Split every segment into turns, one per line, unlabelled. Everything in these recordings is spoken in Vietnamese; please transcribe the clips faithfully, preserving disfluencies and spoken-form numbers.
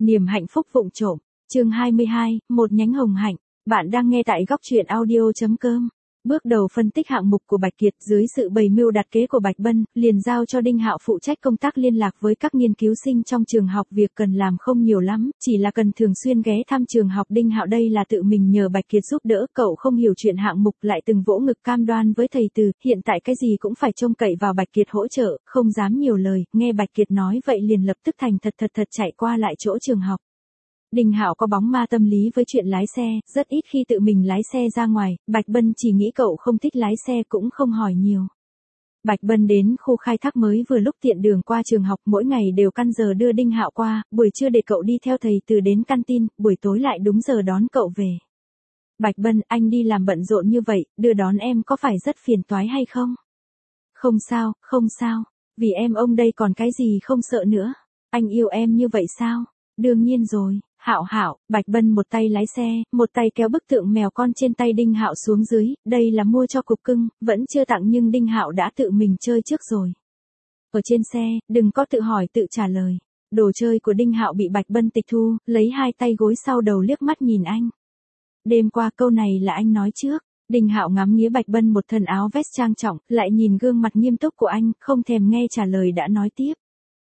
Niềm hạnh phúc vụng trộm, chương hai mươi hai, một nhánh hồng hạnh. Bạn đang nghe tại góc truyện audio chấm com. Bước đầu phân tích hạng mục của Bạch Kiệt dưới sự bày mưu đặt kế của Bạch Bân, liền giao cho Đinh Hạo phụ trách công tác liên lạc với các nghiên cứu sinh trong trường học. Việc cần làm không nhiều lắm, chỉ là cần thường xuyên ghé thăm trường học. Đinh Hạo đây là tự mình nhờ Bạch Kiệt giúp đỡ, cậu không hiểu chuyện hạng mục lại từng vỗ ngực cam đoan với thầy Từ, hiện tại cái gì cũng phải trông cậy vào Bạch Kiệt hỗ trợ, không dám nhiều lời. Nghe Bạch Kiệt nói vậy liền lập tức thành thật thật thật chạy qua lại chỗ trường học. Đinh Hạo có bóng ma tâm lý với chuyện lái xe, rất ít khi tự mình lái xe ra ngoài. Bạch Bân chỉ nghĩ cậu không thích lái xe cũng không hỏi nhiều. Bạch Bân đến khu khai thác mới vừa lúc tiện đường qua trường học, mỗi ngày đều căn giờ đưa Đinh Hạo qua, buổi trưa để cậu đi theo thầy Từ đến căn tin, buổi tối lại đúng giờ đón cậu về. Bạch Bân, anh đi làm bận rộn như vậy, đưa đón em có phải rất phiền toái hay không? Không sao, không sao, vì em ông đây còn cái gì không sợ nữa. Anh yêu em như vậy sao? Đương nhiên rồi. Hạo Hạo, Bạch Bân một tay lái xe, một tay kéo bức tượng mèo con trên tay Đinh Hạo xuống dưới, đây là mua cho cục cưng, vẫn chưa tặng nhưng Đinh Hạo đã tự mình chơi trước rồi. Ở trên xe, đừng có tự hỏi tự trả lời. Đồ chơi của Đinh Hạo bị Bạch Bân tịch thu, lấy hai tay gối sau đầu liếc mắt nhìn anh. Đêm qua câu này là anh nói trước. Đinh Hạo ngắm nghía Bạch Bân một thân áo vest trang trọng, lại nhìn gương mặt nghiêm túc của anh, không thèm nghe trả lời đã nói tiếp.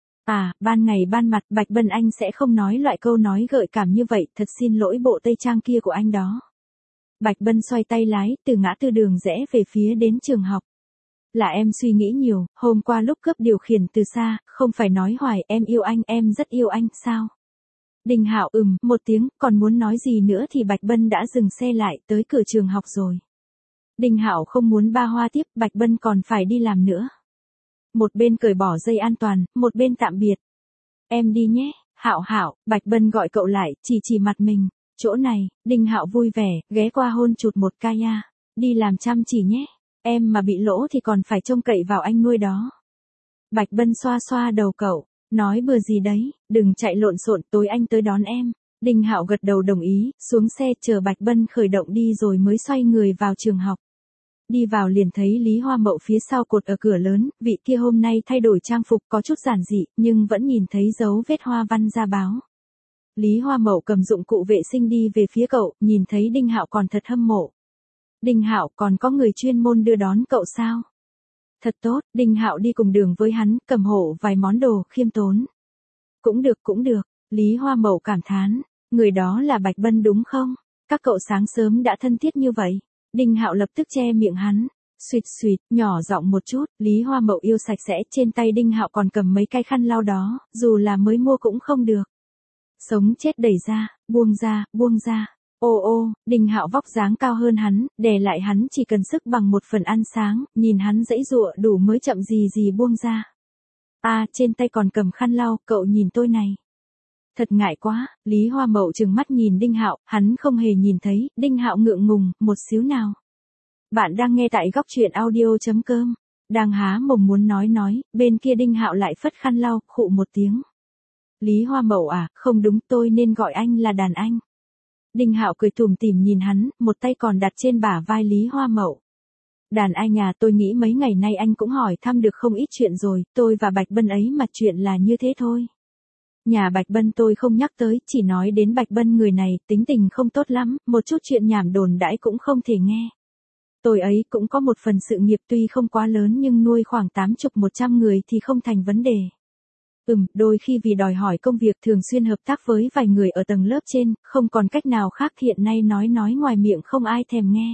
À, ban ngày ban mặt, Bạch Bân anh sẽ không nói loại câu nói gợi cảm như vậy, thật xin lỗi bộ tây trang kia của anh đó. Bạch Bân xoay tay lái, từ ngã tư đường rẽ về phía đến trường học. Là em suy nghĩ nhiều, hôm qua lúc cướp điều khiển từ xa, không phải nói hoài em yêu anh, em rất yêu anh, sao? Đinh Hạo ừm, một tiếng, còn muốn nói gì nữa thì Bạch Bân đã dừng xe lại, tới cửa trường học rồi. Đinh Hạo không muốn ba hoa tiếp, Bạch Bân còn phải đi làm nữa. Một bên cởi bỏ dây an toàn, một bên tạm biệt. Em đi nhé, Hạo Hạo, Bạch Bân gọi cậu lại, chỉ chỉ mặt mình. Chỗ này, Đinh Hạo vui vẻ, ghé qua hôn chụt một cái nha. Đi làm chăm chỉ nhé, em mà bị lỗ thì còn phải trông cậy vào anh nuôi đó. Bạch Bân xoa xoa đầu cậu, nói bừa gì đấy, đừng chạy lộn xộn, tối anh tới đón em. Đinh Hạo gật đầu đồng ý, xuống xe chờ Bạch Bân khởi động đi rồi mới xoay người vào trường học. Đi vào liền thấy Lý Hoa Mậu phía sau cột ở cửa lớn, vị kia hôm nay thay đổi trang phục có chút giản dị, nhưng vẫn nhìn thấy dấu vết hoa văn ra báo. Lý Hoa Mậu cầm dụng cụ vệ sinh đi về phía cậu, nhìn thấy Đinh Hạo còn thật hâm mộ. Đinh Hạo, còn có người chuyên môn đưa đón cậu sao? Thật tốt, Đinh Hạo đi cùng đường với hắn, cầm hộ vài món đồ, khiêm tốn. Cũng được cũng được, Lý Hoa Mậu cảm thán, người đó là Bạch Bân đúng không? Các cậu sáng sớm đã thân thiết như vậy. Đinh Hạo lập tức che miệng hắn, suýt suýt, nhỏ giọng một chút, Lý Hoa Mậu yêu sạch sẽ, trên tay Đinh Hạo còn cầm mấy cái khăn lau đó, dù là mới mua cũng không được. Sống chết đẩy ra, buông ra, buông ra. Ô ô, Đinh Hạo vóc dáng cao hơn hắn, đè lại hắn chỉ cần sức bằng một phần ăn sáng, nhìn hắn giãy giụa đủ mới chậm gì gì buông ra. À, trên tay còn cầm khăn lau, cậu nhìn tôi này. Thật ngại quá, Lý Hoa Mậu trừng mắt nhìn Đinh Hạo, hắn không hề nhìn thấy, Đinh Hạo ngượng ngùng, một xíu nào. Bạn đang nghe tại góc truyện audio chấm com, đang há mồm muốn nói nói, bên kia Đinh Hạo lại phất khăn lau, khụ một tiếng. Lý Hoa Mậu à, không đúng, tôi nên gọi anh là đàn anh. Đinh Hạo cười tủm tỉm nhìn hắn, một tay còn đặt trên bả vai Lý Hoa Mậu. Đàn anh à, tôi nghĩ mấy ngày nay anh cũng hỏi thăm được không ít chuyện rồi, tôi và Bạch Bân ấy mà chuyện là như thế thôi. Nhà Bạch Bân tôi không nhắc tới, chỉ nói đến Bạch Bân người này, tính tình không tốt lắm, một chút chuyện nhảm đồn đãi cũng không thể nghe. Tôi ấy cũng có một phần sự nghiệp tuy không quá lớn nhưng nuôi khoảng tám chục một trăm người thì không thành vấn đề. Ừm, đôi khi vì đòi hỏi công việc thường xuyên hợp tác với vài người ở tầng lớp trên, không còn cách nào khác, hiện nay nói nói ngoài miệng không ai thèm nghe.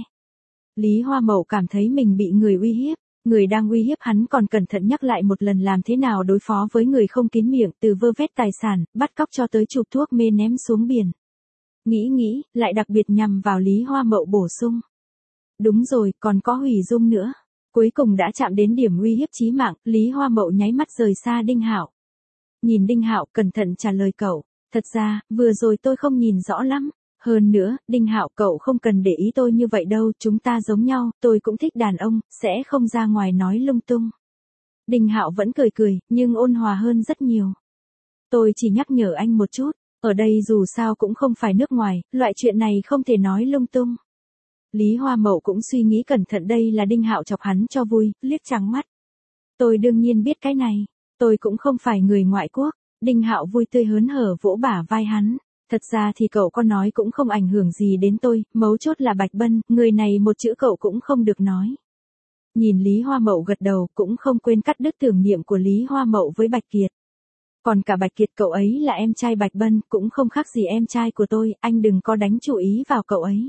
Lý Hoa Mậu cảm thấy mình bị người uy hiếp. Người đang uy hiếp hắn còn cẩn thận nhắc lại một lần làm thế nào đối phó với người không kín miệng, từ vơ vét tài sản, bắt cóc cho tới chụp thuốc mê ném xuống biển. Nghĩ nghĩ, lại đặc biệt nhằm vào Lý Hoa Mậu bổ sung. Đúng rồi, còn có hủy dung nữa. Cuối cùng đã chạm đến điểm uy hiếp chí mạng, Lý Hoa Mậu nháy mắt rời xa Đinh Hạo. Nhìn Đinh Hạo, cẩn thận trả lời cậu, thật ra, vừa rồi tôi không nhìn rõ lắm. Hơn nữa, Đinh Hạo, cậu không cần để ý tôi như vậy đâu, chúng ta giống nhau, tôi cũng thích đàn ông, sẽ không ra ngoài nói lung tung. Đinh Hạo vẫn cười cười, nhưng ôn hòa hơn rất nhiều. Tôi chỉ nhắc nhở anh một chút, ở đây dù sao cũng không phải nước ngoài, loại chuyện này không thể nói lung tung. Lý Hoa Mậu cũng suy nghĩ cẩn thận, đây là Đinh Hạo chọc hắn cho vui, liếc trắng mắt. Tôi đương nhiên biết cái này, tôi cũng không phải người ngoại quốc. Đinh Hạo vui tươi hớn hở vỗ bả vai hắn. Thật ra thì cậu có nói cũng không ảnh hưởng gì đến tôi, mấu chốt là Bạch Bân, người này một chữ cậu cũng không được nói. Nhìn Lý Hoa Mậu gật đầu cũng không quên cắt đứt tưởng niệm của Lý Hoa Mậu với Bạch Kiệt. Còn cả Bạch Kiệt cậu ấy là em trai Bạch Bân, cũng không khác gì em trai của tôi, anh đừng có đánh chú ý vào cậu ấy.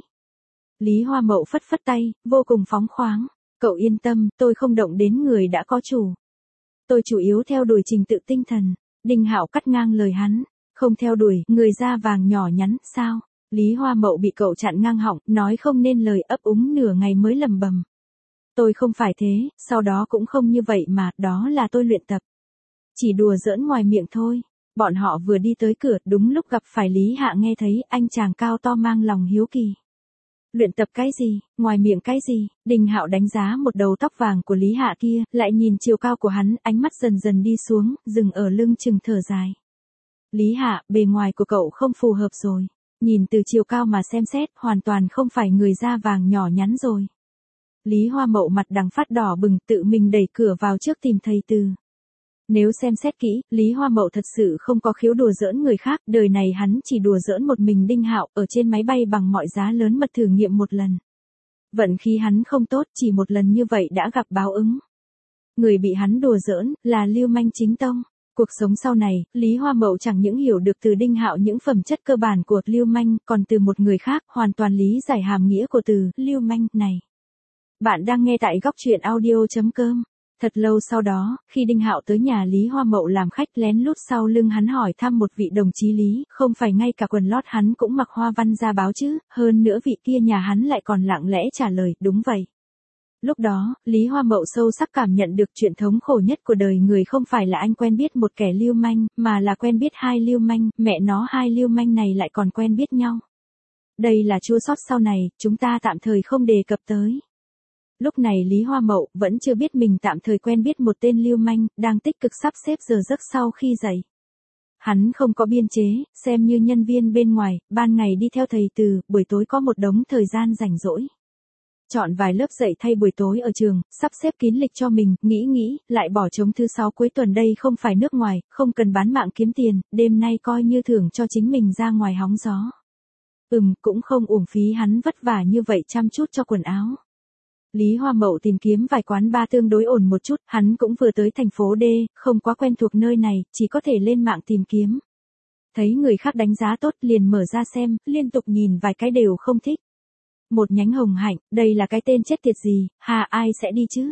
Lý Hoa Mậu phất phất tay, vô cùng phóng khoáng. Cậu yên tâm, tôi không động đến người đã có chủ. Tôi chủ yếu theo đuổi trình tự tinh thần. Đinh Hạo cắt ngang lời hắn. Không theo đuổi, người da vàng nhỏ nhắn, sao? Lý Hoa Mậu bị cậu chặn ngang họng, nói không nên lời, ấp úng nửa ngày mới lầm bầm. Tôi không phải thế, sau đó cũng không như vậy mà, đó là tôi luyện tập. Chỉ đùa giỡn ngoài miệng thôi. Bọn họ vừa đi tới cửa, đúng lúc gặp phải Lý Hạ nghe thấy, anh chàng cao to mang lòng hiếu kỳ. Luyện tập cái gì, ngoài miệng cái gì? Đinh Hạo đánh giá một đầu tóc vàng của Lý Hạ kia, lại nhìn chiều cao của hắn, ánh mắt dần dần đi xuống, dừng ở lưng chừng thở dài. Lý Hạ, bề ngoài của cậu không phù hợp rồi. Nhìn từ chiều cao mà xem xét, hoàn toàn không phải người da vàng nhỏ nhắn rồi. Lý Hoa Mậu mặt đằng phát đỏ bừng, tự mình đẩy cửa vào trước tìm thầy Từ. Nếu xem xét kỹ, Lý Hoa Mậu thật sự không có khiếu đùa giỡn người khác, đời này hắn chỉ đùa giỡn một mình Đinh Hạo, ở trên máy bay bằng mọi giá lớn mật thử nghiệm một lần. Vận khí hắn không tốt, chỉ một lần như vậy đã gặp báo ứng. Người bị hắn đùa giỡn, là Lưu Manh chính tông. Cuộc sống sau này, Lý Hoa Mậu chẳng những hiểu được từ Đinh Hạo những phẩm chất cơ bản của Lưu Manh, còn từ một người khác, hoàn toàn lý giải hàm nghĩa của từ Lưu Manh này. Bạn đang nghe tại góc truyện audio chấm com. Thật lâu sau đó, khi Đinh Hạo tới nhà Lý Hoa Mậu làm khách, lén lút sau lưng hắn hỏi thăm một vị đồng chí Lý, không phải ngay cả quần lót hắn cũng mặc hoa văn ra báo chứ, hơn nữa vị kia nhà hắn lại còn lặng lẽ trả lời, đúng vậy. Lúc đó, Lý Hoa Mậu sâu sắc cảm nhận được chuyện thống khổ nhất của đời người không phải là anh quen biết một kẻ lưu manh, mà là quen biết hai lưu manh, mẹ nó hai lưu manh này lại còn quen biết nhau. Đây là chua xót sau này, chúng ta tạm thời không đề cập tới. Lúc này Lý Hoa Mậu vẫn chưa biết mình tạm thời quen biết một tên lưu manh, đang tích cực sắp xếp giờ giấc sau khi dậy. Hắn không có biên chế, xem như nhân viên bên ngoài, ban ngày đi theo thầy Từ, buổi tối có một đống thời gian rảnh rỗi. Chọn vài lớp dạy thay buổi tối ở trường, sắp xếp kín lịch cho mình, nghĩ nghĩ, lại bỏ trống thứ sáu cuối tuần đây không phải nước ngoài, không cần bán mạng kiếm tiền, đêm nay coi như thưởng cho chính mình ra ngoài hóng gió. Ừm, cũng không uổng phí hắn vất vả như vậy chăm chút cho quần áo. Lý Hoa Mậu tìm kiếm vài quán bar tương đối ổn một chút, hắn cũng vừa tới thành phố D, không quá quen thuộc nơi này, chỉ có thể lên mạng tìm kiếm. Thấy người khác đánh giá tốt liền mở ra xem, liên tục nhìn vài cái đều không thích. Một nhánh Hồng Hạnh, đây là cái tên chết tiệt gì, hà ai sẽ đi chứ?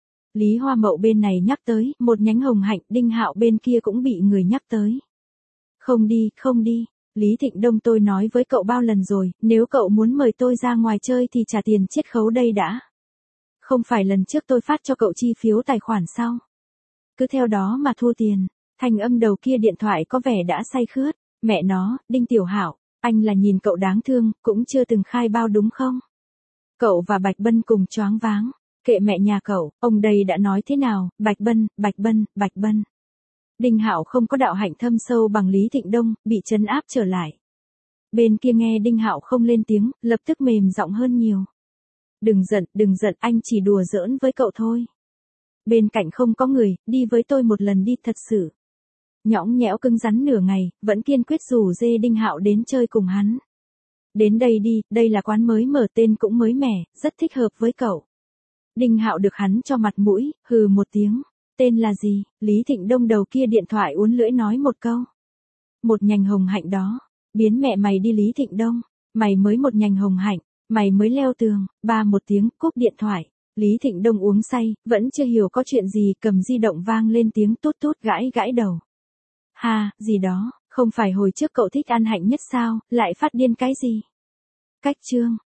Lý Hoa Mậu bên này nhắc tới, một nhánh Hồng Hạnh, Đinh Hạo bên kia cũng bị người nhắc tới. Không đi, không đi. Lý Thịnh Đông tôi nói với cậu bao lần rồi, nếu cậu muốn mời tôi ra ngoài chơi thì trả tiền chiết khấu đây đã. Không phải lần trước tôi phát cho cậu chi phiếu tài khoản sao? Cứ theo đó mà thu tiền. Thanh âm đầu kia điện thoại có vẻ đã say khướt. Mẹ nó, Đinh Tiểu Hạo, anh là nhìn cậu đáng thương, cũng chưa từng khai bao đúng không? Cậu và Bạch Bân cùng choáng váng. Kệ mẹ nhà cậu, ông đây đã nói thế nào, Bạch Bân, Bạch Bân, Bạch Bân. Đinh Hạo không có đạo hạnh thâm sâu bằng Lý Thịnh Đông, bị trấn áp trở lại. Bên kia nghe Đinh Hạo không lên tiếng, lập tức mềm giọng hơn nhiều. Đừng giận, đừng giận, anh chỉ đùa giỡn với cậu thôi. Bên cạnh không có người, đi với tôi một lần đi thật sự. Nhõng nhẽo cứng rắn nửa ngày, vẫn kiên quyết rủ dê Đinh Hạo đến chơi cùng hắn. Đến đây đi, đây là quán mới mở, tên cũng mới mẻ, rất thích hợp với cậu. Đinh Hạo được hắn cho mặt mũi, hừ một tiếng. Tên là gì? Lý Thịnh Đông đầu kia điện thoại uốn lưỡi nói một câu. Một nhành Hồng Hạnh đó. Biến mẹ mày đi Lý Thịnh Đông. Mày mới một nhành Hồng Hạnh. Mày mới leo tường. Ba một tiếng, cúp điện thoại. Lý Thịnh Đông uống say, vẫn chưa hiểu có chuyện gì, cầm di động vang lên tiếng tút tút gãi gãi đầu. Ha, gì đó, không phải hồi trước cậu thích ăn hạnh nhất sao, lại phát điên cái gì? Cách chương.